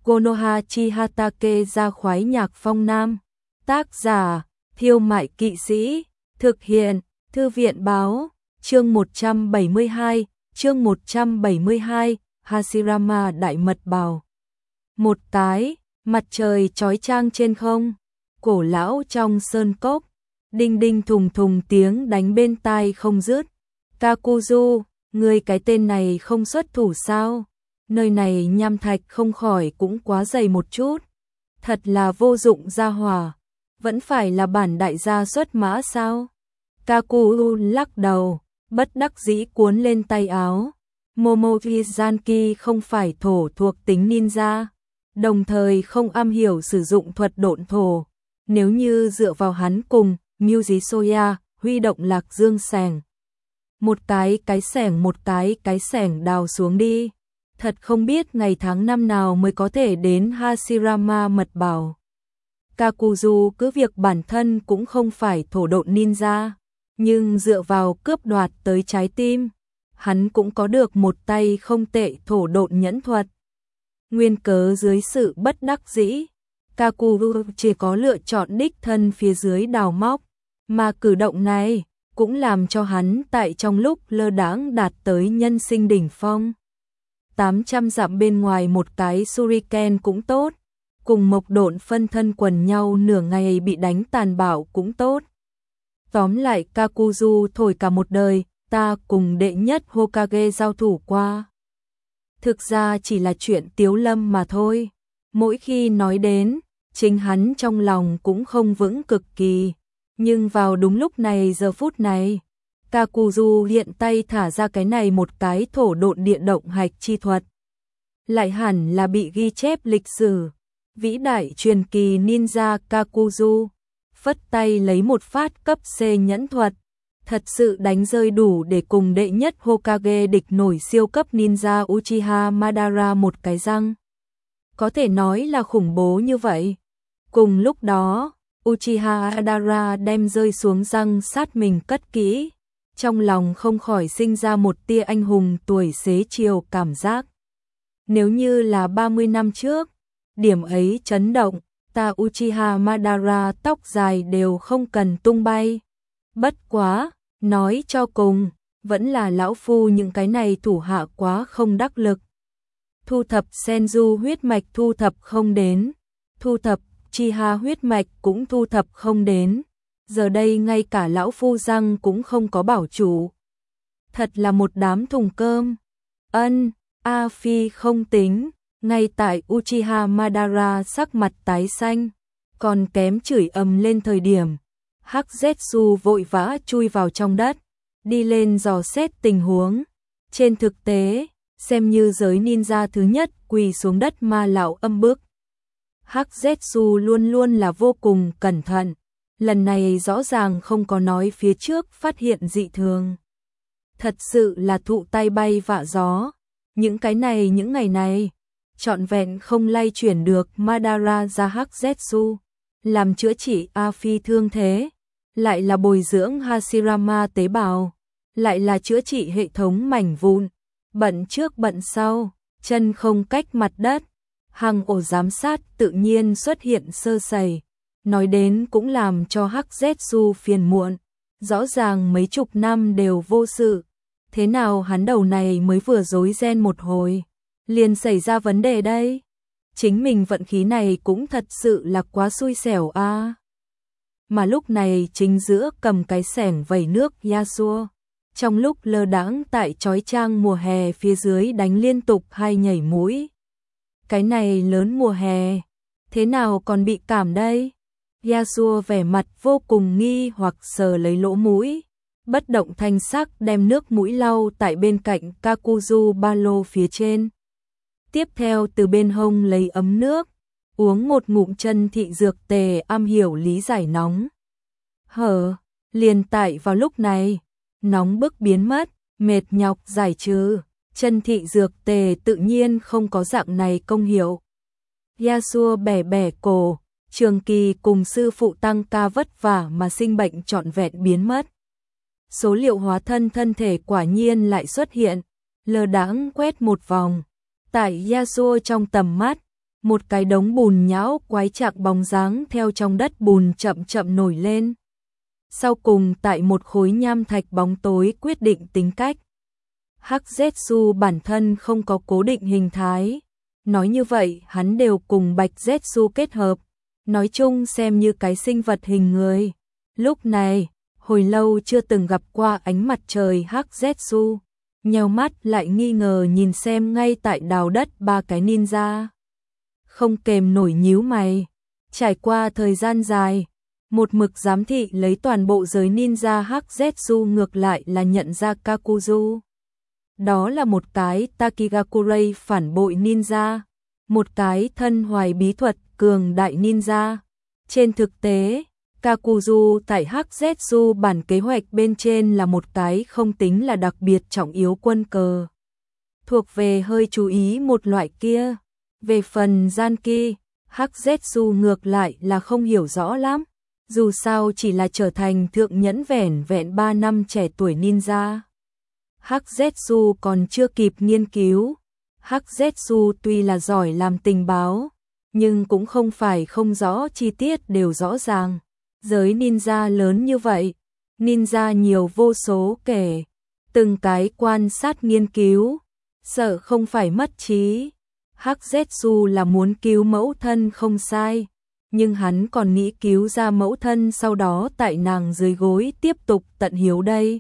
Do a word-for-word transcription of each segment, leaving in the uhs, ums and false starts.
Konoha Chihatake ra khoái nhạc phong nam. Tác giả, Thiêu Mại Kỵ Sĩ. Thực hiện, Thư viện Báo. Chương một trăm bảy mươi hai, chương một trăm bảy mươi hai, Hashirama Đại Mật Bào. Một cái, mặt trời chói chang trên không, cổ lão trong sơn cốc, đinh đinh thùng thùng tiếng đánh bên tai không dứt. Kakuzu, ngươi cái tên này không xuất thủ sao? Nơi này nham thạch không khỏi cũng quá dày một chút. Thật là vô dụng gia hỏa, vẫn phải là bản đại gia xuất mã sao? Kakuzu lắc đầu, bất đắc dĩ cuốn lên tay áo. Momokizanki không phải thổ thuộc tính ninja, đồng thời không am hiểu sử dụng thuật độn thổ. Nếu như dựa vào hắn cùng Myuji Soya huy động lạc dương sẻng, một cái cái sẻng một cái cái sẻng đào xuống đi, thật không biết ngày tháng năm nào mới có thể đến Hashirama Mật Bào. Kakuzu cứ việc bản thân cũng không phải thổ độn ninja, nhưng dựa vào cướp đoạt tới trái tim, hắn cũng có được một tay không tệ thổ độn nhẫn thuật. Nguyên cớ dưới sự bất đắc dĩ, Kakuzu chỉ có lựa chọn đích thân phía dưới đào móc, mà cử động này cũng làm cho hắn tại trong lúc lơ đãng đạt tới nhân sinh đỉnh phong. tám trăm dặm bên ngoài một cái shuriken cũng tốt, cùng mộc độn phân thân quần nhau nửa ngày bị đánh tàn bạo cũng tốt. Tóm lại Kakuzu thổi cả một đời, ta cùng đệ nhất Hokage giao thủ qua. Thực ra chỉ là chuyện tiếu lâm mà thôi. Mỗi khi nói đến, chính hắn trong lòng cũng không vững cực kỳ. Nhưng vào đúng lúc này giờ phút này, Kakuzu hiện tay thả ra cái này một cái thổ độn địa động hạch chi thuật. Lại hẳn là bị ghi chép lịch sử. Vĩ đại truyền kỳ ninja Kakuzu phất tay lấy một phát cấp C nhẫn thuật, thật sự đánh rơi đủ để cùng đệ nhất Hokage địch nổi siêu cấp ninja Uchiha Madara một cái răng. Có thể nói là khủng bố như vậy. Cùng lúc đó, Uchiha Madara đem rơi xuống răng sát mình cất kỹ, trong lòng không khỏi sinh ra một tia anh hùng tuổi xế chiều cảm giác. Nếu như là ba mươi năm trước, điểm ấy chấn động, ta Uchiha Madara tóc dài đều không cần tung bay. Bất quá, nói cho cùng, vẫn là lão phu những cái này thủ hạ quá không đắc lực. Thu thập Senju huyết mạch thu thập không đến, thu thập Uchiha huyết mạch cũng thu thập không đến. Giờ đây ngay cả lão phu răng cũng không có bảo chủ. Thật là một đám thùng cơm. Ân, A Phi không tính. Ngay tại Uchiha Madara sắc mặt tái xanh, còn kém chửi ầm lên thời điểm, Hắc Zetsu vội vã chui vào trong đất, đi lên dò xét tình huống. Trên thực tế, xem như giới ninja thứ nhất quỳ xuống đất ma lão âm bức. Hắc Zetsu luôn luôn là vô cùng cẩn thận, lần này rõ ràng không có nói phía trước phát hiện dị thường. Thật sự là thụ tay bay vạ gió, những cái này những ngày này trọn vẹn không lay chuyển được Madara ra Hắc Zetsu, làm chữa trị A Phi thương thế, lại là bồi dưỡng Hashirama tế bào, lại là chữa trị hệ thống mảnh vụn, bận trước bận sau, chân không cách mặt đất, hàng ổ giám sát tự nhiên xuất hiện sơ sẩy, nói đến cũng làm cho Hắc Zetsu phiền muộn, rõ ràng mấy chục năm đều vô sự, thế nào hắn đầu này mới vừa rối ren một hồi liền xảy ra vấn đề đây. Chính mình vận khí này cũng thật sự là quá xui xẻo a. À. Mà lúc này chính giữa cầm cái xẻng vẩy nước Yasuo, trong lúc lơ đãng tại chói chang mùa hè phía dưới đánh liên tục hai nhảy mũi. Cái này lớn mùa hè, thế nào còn bị cảm đây? Yasuo vẻ mặt vô cùng nghi hoặc sờ lấy lỗ mũi, bất động thanh sắc đem nước mũi lau tại bên cạnh Kakuzu ba lô phía trên. Tiếp theo từ bên hông lấy ấm nước, uống một ngụm chân thị dược tề am hiểu lý giải nóng. Hở, liền tại vào lúc này, nóng bức biến mất, mệt nhọc giải trừ, chân thị dược tề tự nhiên không có dạng này công hiệu. Yasuo bẻ bẻ cổ, Trường Kỳ cùng sư phụ tăng ca vất vả mà sinh bệnh trọn vẹn biến mất. Số liệu hóa thân thân thể quả nhiên lại xuất hiện, lơ đãng quét một vòng. Tại Yasuo trong tầm mắt, một cái đống bùn nhão quái trạng bóng dáng theo trong đất bùn chậm chậm nổi lên. Sau cùng tại một khối nham thạch bóng tối quyết định tính cách. Hắc Zetsu bản thân không có cố định hình thái. Nói như vậy hắn đều cùng Bạch Zetsu kết hợp. Nói chung xem như cái sinh vật hình người. Lúc này, hồi lâu chưa từng gặp qua ánh mặt trời Hắc Zetsu. Nheo mắt lại nghi ngờ nhìn xem ngay tại đào đất ba cái ninja. Không kềm nổi nhíu mày. Trải qua thời gian dài, một mực giám thị lấy toàn bộ giới ninja Hắc Zetsu ngược lại là nhận ra Kakuzu. Đó là một cái Takigakurai phản bội ninja, một cái thân hoài bí thuật cường đại ninja. Trên thực tế, Kakuzu tại Hắc Zetsu bản kế hoạch bên trên là một cái không tính là đặc biệt trọng yếu quân cờ. Thuộc về hơi chú ý một loại kia. Về phần Zanki, Hắc Zetsu ngược lại là không hiểu rõ lắm. Dù sao chỉ là trở thành thượng nhẫn vẻn vẹn ba năm trẻ tuổi ninja. Hắc Zetsu còn chưa kịp nghiên cứu. Hắc Zetsu tuy là giỏi làm tình báo, nhưng cũng không phải không rõ chi tiết đều rõ ràng. Giới ninja lớn như vậy, ninja nhiều vô số kể, từng cái quan sát nghiên cứu, sợ không phải mất trí. Hắc Zetsu là muốn cứu mẫu thân không sai, nhưng hắn còn nghĩ cứu ra mẫu thân sau đó tại nàng dưới gối tiếp tục tận hiếu đây.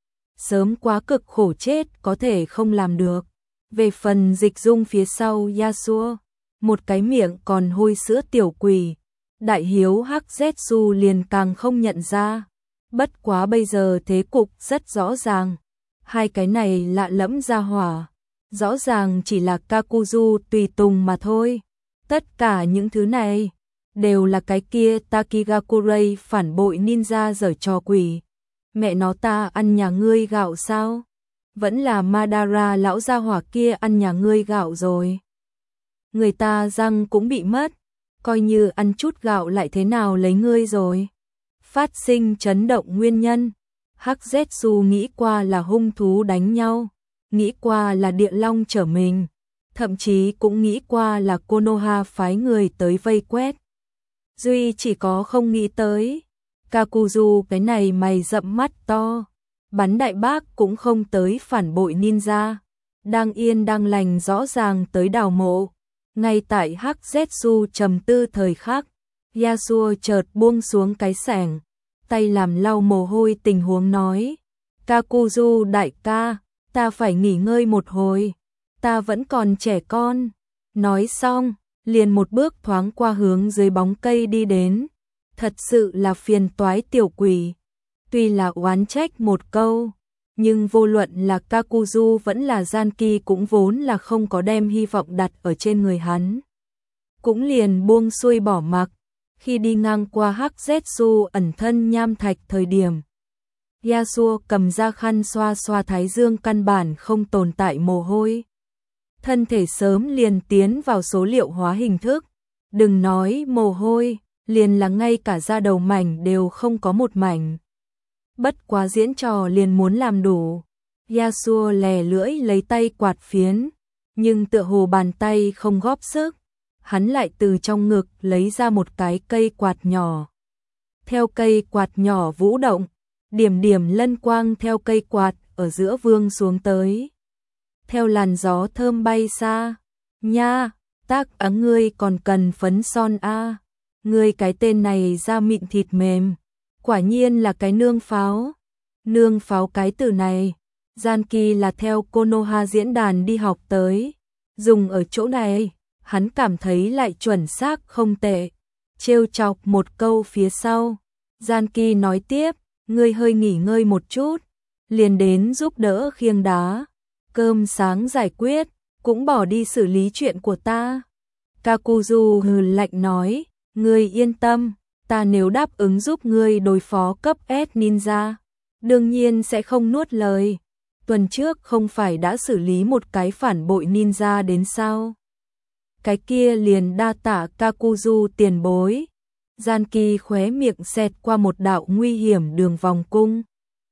Sớm quá cực khổ chết có thể không làm được. Về phần Dịch Dung phía sau Yasuo, một cái miệng còn hôi sữa tiểu quỷ, đại hiếu Hắc Zetsu liền càng không nhận ra. Bất quá bây giờ thế cục rất rõ ràng. Hai cái này lạ lẫm ra hỏa, rõ ràng chỉ là Kakuzu tùy tùng mà thôi. Tất cả những thứ này đều là cái kia Takigakurai phản bội ninja giở trò quỷ. Mẹ nó ta ăn nhà ngươi gạo sao? Vẫn là Madara lão gia hỏa kia ăn nhà ngươi gạo rồi. Người ta răng cũng bị mất, coi như ăn chút gạo lại thế nào lấy ngươi rồi. Phát sinh chấn động nguyên nhân. Hắc Zetsu nghĩ qua là hung thú đánh nhau, nghĩ qua là địa long trở mình, thậm chí cũng nghĩ qua là Konoha phái người tới vây quét. Duy chỉ có không nghĩ tới, Kakuzu cái này mày rậm mắt to, bắn đại bác cũng không tới phản bội ninja, đang yên đang lành rõ ràng tới đào mộ. Ngay tại Hắc Zetsu trầm tư thời khắc, Yasuo chợt buông xuống cái xẻng, tay làm lau mồ hôi tình huống nói, Kakuzu đại ca, ta phải nghỉ ngơi một hồi, ta vẫn còn trẻ con. Nói xong, liền một bước thoáng qua hướng dưới bóng cây đi đến. Thật sự là phiền toái tiểu quỷ. Tuy là oán trách một câu, nhưng vô luận là Kakuzu vẫn là Zanki cũng vốn là không có đem hy vọng đặt ở trên người hắn. Cũng liền buông xuôi bỏ mặc. Khi đi ngang qua Hắc Zetsu ẩn thân nham thạch thời điểm, Yasuo cầm ra khăn xoa xoa thái dương căn bản không tồn tại mồ hôi. Thân thể sớm liền tiến vào số liệu hóa hình thức. Đừng nói mồ hôi, liền là ngay cả da đầu mảnh đều không có một mảnh. Bất quá diễn trò liền muốn làm đủ. Yasuo lè lưỡi lấy tay quạt phiến, nhưng tựa hồ bàn tay không góp sức. Hắn lại từ trong ngực lấy ra một cái cây quạt nhỏ. Theo cây quạt nhỏ vũ động, điểm điểm lân quang theo cây quạt ở giữa vương xuống tới. Theo làn gió thơm bay xa. Nha, tác á ngươi còn cần phấn son a à. Ngươi cái tên này da mịn thịt mềm. Quả nhiên là cái nương pháo. Nương pháo cái từ này, Zanki là theo Konoha diễn đàn đi học tới. Dùng ở chỗ này, hắn cảm thấy lại chuẩn xác không tệ. Trêu chọc một câu phía sau, Zanki nói tiếp, ngươi hơi nghỉ ngơi một chút, liền đến giúp đỡ khiêng đá. Cơm sáng giải quyết, cũng bỏ đi xử lý chuyện của ta. Kakuzu hừ lạnh nói, ngươi yên tâm, ta nếu đáp ứng giúp ngươi đối phó cấp S ninja, đương nhiên sẽ không nuốt lời. Tuần trước không phải đã xử lý một cái phản bội ninja đến sao? Cái kia liền đa tạ Kakuzu tiền bối. Zanki khóe miệng xẹt qua một đạo nguy hiểm đường vòng cung.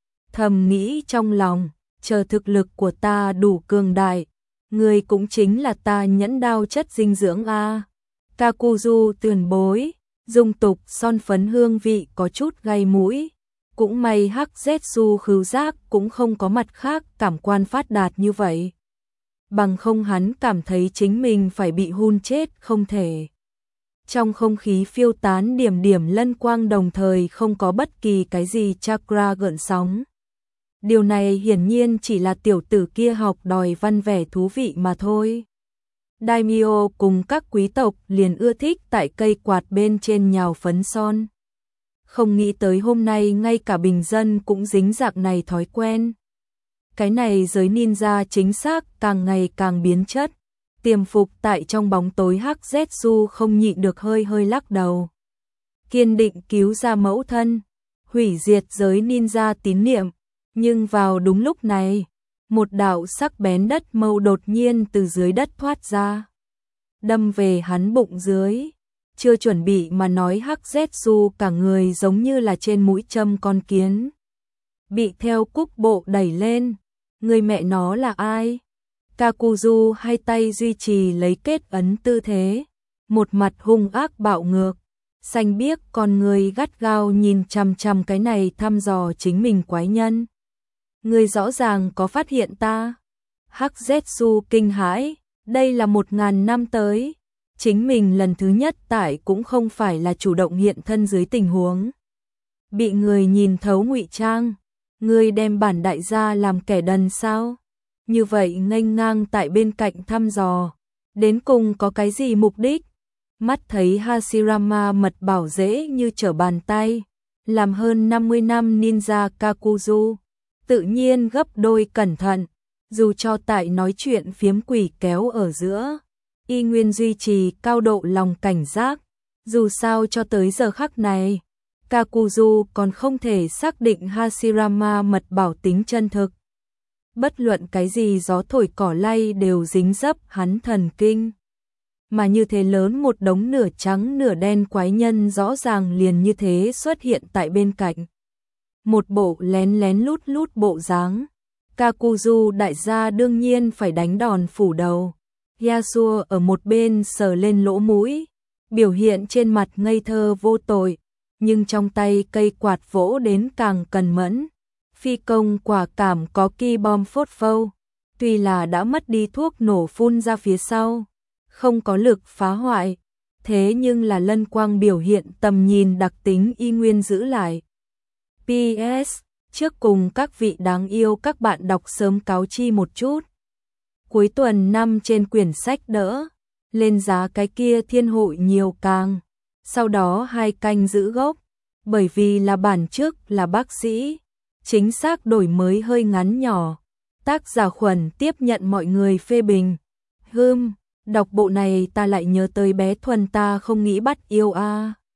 Thầm nghĩ trong lòng, chờ thực lực của ta đủ cường đại, người cũng chính là ta nhẫn đao chất dinh dưỡng a. Kakuzu tườn bối, dung tục son phấn hương vị có chút gay mũi. Cũng may hắc Zetsu khứu giác cũng không có mặt khác cảm quan phát đạt như vậy. Bằng không hắn cảm thấy chính mình phải bị hun chết không thể. Trong không khí phiêu tán điểm điểm lân quang đồng thời không có bất kỳ cái gì chakra gợn sóng. Điều này hiển nhiên chỉ là tiểu tử kia học đòi văn vẻ thú vị mà thôi. Daimyo cùng các quý tộc liền ưa thích tại cây quạt bên trên nhào phấn son. Không nghĩ tới hôm nay ngay cả bình dân cũng dính dạng này thói quen. Cái này giới ninja chính xác càng ngày càng biến chất. Tiềm phục tại trong bóng tối hắc Zetsu không nhịn được hơi hơi lắc đầu. Kiên định cứu ra mẫu thân, hủy diệt giới ninja tín niệm. Nhưng vào đúng lúc này, một đạo sắc bén đất mâu đột nhiên từ dưới đất thoát ra. Đâm về hắn bụng dưới. Chưa chuẩn bị mà nói hắc Zetsu cả người giống như là trên mũi châm con kiến. Bị theo cúc bộ đẩy lên. Người mẹ nó là ai? Kakuzu hai tay duy trì lấy kết ấn tư thế. Một mặt hung ác bạo ngược. Xanh biếc con người gắt gao nhìn chằm chằm cái này thăm dò chính mình quái nhân. Người rõ ràng có phát hiện ta. Hắc Zetsu kinh hãi. Đây là một ngàn năm tới. Chính mình lần thứ nhất tại cũng không phải là chủ động hiện thân dưới tình huống. Bị người nhìn thấu ngụy trang. Người đem bản đại gia làm kẻ đần sao? Như vậy nghênh ngang tại bên cạnh thăm dò. Đến cùng có cái gì mục đích? Mắt thấy Hashirama mật bảo dễ như trở bàn tay. Làm hơn năm mươi năm ninja Kakuzu. Tự nhiên gấp đôi cẩn thận. Dù cho tại nói chuyện phiếm quỷ kéo ở giữa. Y nguyên duy trì cao độ lòng cảnh giác. Dù sao cho tới giờ khắc này. Kakuzu còn không thể xác định Hashirama mật bảo tính chân thực. Bất luận cái gì gió thổi cỏ lay đều dính dấp hắn thần kinh. Mà như thế lớn một đống nửa trắng nửa đen quái nhân rõ ràng liền như thế xuất hiện tại bên cạnh. Một bộ lén lén lút lút bộ dáng. Kakuzu đại gia đương nhiên phải đánh đòn phủ đầu. Yasuo ở một bên sờ lên lỗ mũi. Biểu hiện trên mặt ngây thơ vô tội. Nhưng trong tay cây quạt vỗ đến càng cần mẫn. Phi công quả cảm có ki bom phốt phâu. Tuy là đã mất đi thuốc nổ phun ra phía sau. Không có lực phá hoại. Thế nhưng là lân quang biểu hiện tầm nhìn đặc tính y nguyên giữ lại. pê ét. Trước cùng các vị đáng yêu các bạn đọc sớm cáo chi một chút. Cuối tuần năm trên quyển sách đỡ. Lên giá cái kia thiên hội nhiều càng. Sau đó hai canh giữ gốc. Bởi vì là bản trước là bác sĩ. Chính xác đổi mới hơi ngắn nhỏ. Tác giả Khuẩn tiếp nhận mọi người phê bình. Hưm, đọc bộ này ta lại nhớ tới bé Thuần ta không nghĩ bắt yêu a.